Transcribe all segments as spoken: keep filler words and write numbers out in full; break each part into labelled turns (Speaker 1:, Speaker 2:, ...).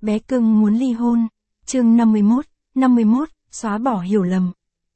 Speaker 1: Bé cưng muốn ly hôn. Chương năm mươi mốt, năm mươi mốt, xóa bỏ hiểu lầm.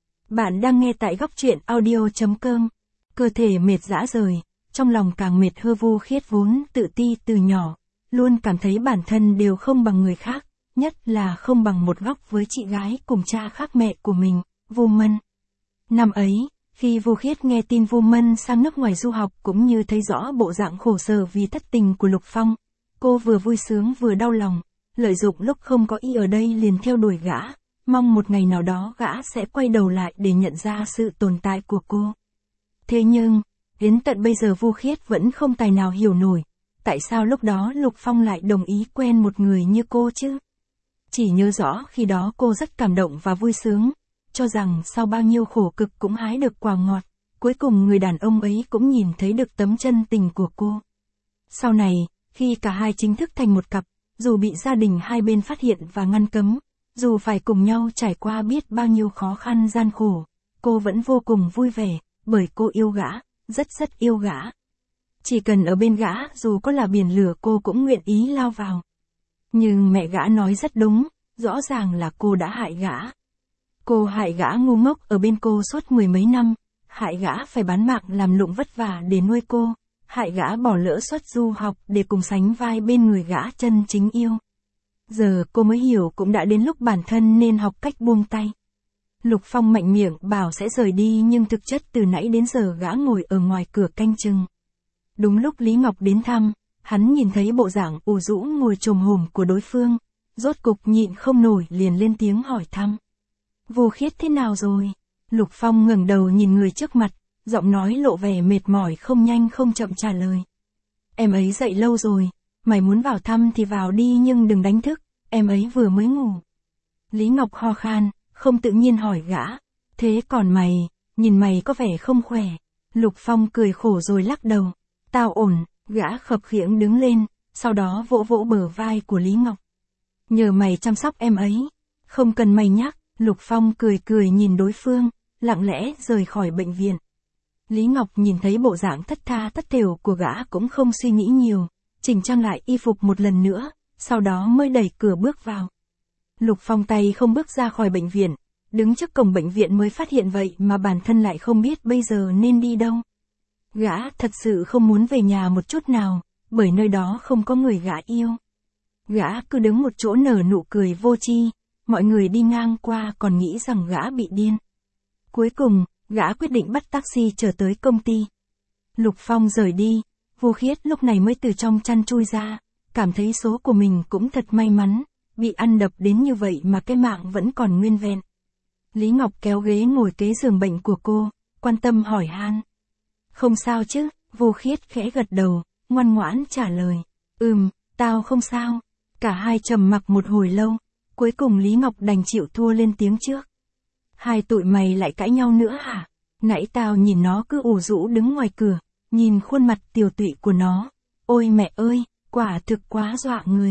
Speaker 1: Bạn đang nghe tại góc truyện audio.com. Cơ thể mệt rã rời, trong lòng càng mệt. Hơ Vu Khiết vốn tự ti từ nhỏ, luôn cảm thấy bản thân đều không bằng người khác, nhất là không bằng một góc với chị gái cùng cha khác mẹ của mình, Vu Mân. Năm ấy, khi Vu Khiết nghe tin Vu Mân sang nước ngoài du học cũng như thấy rõ bộ dạng khổ sở vì thất tình của Lục Phong, cô vừa vui sướng vừa đau lòng, lợi dụng lúc không có y ở đây liền theo đuổi gã, mong một ngày nào đó gã sẽ quay đầu lại để nhận ra sự tồn tại của cô. Thế nhưng, đến tận bây giờ Vu Khiết vẫn không tài nào hiểu nổi, tại sao lúc đó Lục Phong lại đồng ý quen một người như cô chứ? Chỉ nhớ rõ khi đó cô rất cảm động và vui sướng, cho rằng sau bao nhiêu khổ cực cũng hái được quả ngọt, cuối cùng người đàn ông ấy cũng nhìn thấy được tấm chân tình của cô. Sau này, khi cả hai chính thức thành một cặp, dù bị gia đình hai bên phát hiện và ngăn cấm, dù phải cùng nhau trải qua biết bao nhiêu khó khăn gian khổ, cô vẫn vô cùng vui vẻ, bởi cô yêu gã, rất rất yêu gã. Chỉ cần ở bên gã, dù có là biển lửa cô cũng nguyện ý lao vào. Nhưng mẹ gã nói rất đúng, rõ ràng là cô đã hại gã. Cô hại gã ngu ngốc ở bên cô suốt mười mấy năm, hại gã phải bán mạng làm lụng vất vả để nuôi cô, hại gã bỏ lỡ suất du học để cùng sánh vai bên người gã chân chính yêu. Giờ cô mới hiểu cũng đã đến lúc bản thân nên học cách buông tay. Lục Phong mạnh miệng bảo sẽ rời đi nhưng thực chất từ nãy đến giờ gã ngồi ở ngoài cửa canh chừng. Đúng lúc Lý Ngọc đến thăm, hắn nhìn thấy bộ dạng ủ rũ ngồi chồm hổm của đối phương, rốt cục nhịn không nổi liền lên tiếng hỏi thăm. Vu Khiết thế nào rồi? Lục Phong ngẩng đầu nhìn người trước mặt, giọng nói lộ vẻ mệt mỏi không nhanh không chậm trả lời. Em ấy dậy lâu rồi, mày muốn vào thăm thì vào đi nhưng đừng đánh thức, em ấy vừa mới ngủ. Lý Ngọc ho khan, không tự nhiên hỏi gã, thế còn mày, nhìn mày có vẻ không khỏe. Lục Phong cười khổ rồi lắc đầu, tao ổn, gã khập khiễng đứng lên, sau đó vỗ vỗ bờ vai của Lý Ngọc. Nhờ mày chăm sóc em ấy, không cần mày nhắc. Lục Phong cười cười nhìn đối phương, lặng lẽ rời khỏi bệnh viện. Lý Ngọc nhìn thấy bộ dạng thất tha thất thểu của gã cũng không suy nghĩ nhiều, chỉnh trang lại y phục một lần nữa, sau đó mới đẩy cửa bước vào. Lục Phong tay không bước ra khỏi bệnh viện, đứng trước cổng bệnh viện mới phát hiện vậy mà bản thân lại không biết bây giờ nên đi đâu. Gã thật sự không muốn về nhà một chút nào, bởi nơi đó không có người gã yêu. Gã cứ đứng một chỗ nở nụ cười vô tri. Mọi người đi ngang qua còn nghĩ rằng gã bị điên. Cuối cùng, gã quyết định bắt taxi trở tới công ty. Lục Phong rời đi, Vu Khiết lúc này mới từ trong chăn chui ra, cảm thấy số của mình cũng thật may mắn, bị ăn đập đến như vậy mà cái mạng vẫn còn nguyên vẹn. Lý Ngọc kéo ghế ngồi kế giường bệnh của cô, quan tâm hỏi han. Không sao chứ? Vu Khiết khẽ gật đầu, ngoan ngoãn trả lời. Ừm, tao không sao. Cả hai trầm mặc một hồi lâu. Cuối cùng Lý Ngọc đành chịu thua lên tiếng trước. Hai tụi mày lại cãi nhau nữa hả? Nãy tao nhìn nó cứ ủ rũ đứng ngoài cửa, nhìn khuôn mặt tiều tụy của nó. Ôi mẹ ơi, quả thực quá dọa người.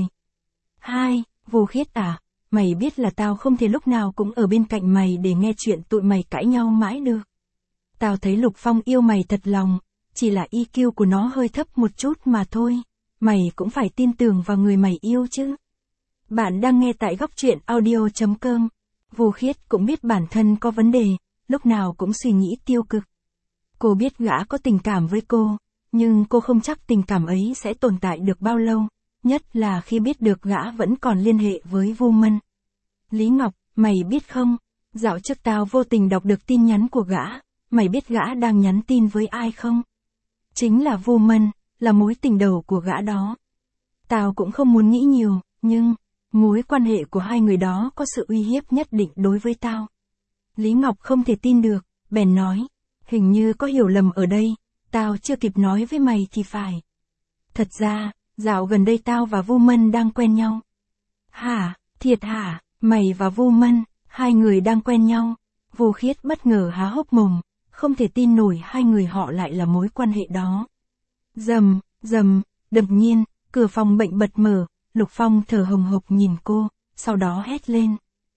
Speaker 1: Hai, Vu Khiết à, mày biết là tao không thể lúc nào cũng ở bên cạnh mày để nghe chuyện tụi mày cãi nhau mãi được. Tao thấy Lục Phong yêu mày thật lòng, chỉ là i kiu của nó hơi thấp một chút mà thôi. Mày cũng phải tin tưởng vào người mày yêu chứ. Bạn đang nghe tại góc truyện audio.com. Vu Khiết cũng biết bản thân có vấn đề, lúc nào cũng suy nghĩ tiêu cực. Cô biết gã có tình cảm với cô, nhưng cô không chắc tình cảm ấy sẽ tồn tại được bao lâu, nhất là khi biết được gã vẫn còn liên hệ với Vu Mân. Lý Ngọc, mày biết không, dạo trước tao vô tình đọc được tin nhắn của gã, mày biết gã đang nhắn tin với ai không? Chính là Vu Mân, là mối tình đầu của gã đó. Tao cũng không muốn nghĩ nhiều, nhưng mối quan hệ của hai người đó có sự uy hiếp nhất định đối với tao. Lý Ngọc không thể tin được, bèn nói, hình như có hiểu lầm ở đây, tao chưa kịp nói với mày thì phải. Thật ra, dạo gần đây tao và Vu Mân đang quen nhau. Hả, thiệt hả, mày và Vu Mân, hai người đang quen nhau. Vu Khiết bất ngờ há hốc mồm, không thể tin nổi hai người họ lại là mối quan hệ đó. Rầm, rầm, đột nhiên, cửa phòng bệnh bật mở. Lục Phong thở hồng hộc nhìn cô, sau đó hét lên.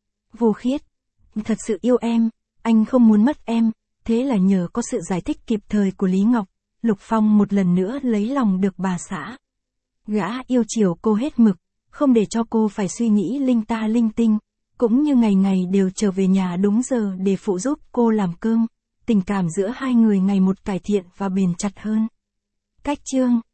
Speaker 1: Vu Khiết, thật sự yêu em, anh không muốn mất em, thế là nhờ có sự giải thích kịp thời của Lý Ngọc, Lục Phong một lần nữa lấy lòng được bà xã. Gã yêu chiều cô hết mực, không để cho cô phải suy nghĩ linh ta linh tinh, cũng như ngày ngày đều trở về nhà đúng giờ để phụ giúp cô làm cơm. Tình cảm giữa hai người ngày một cải thiện và bền chặt hơn. Cách chương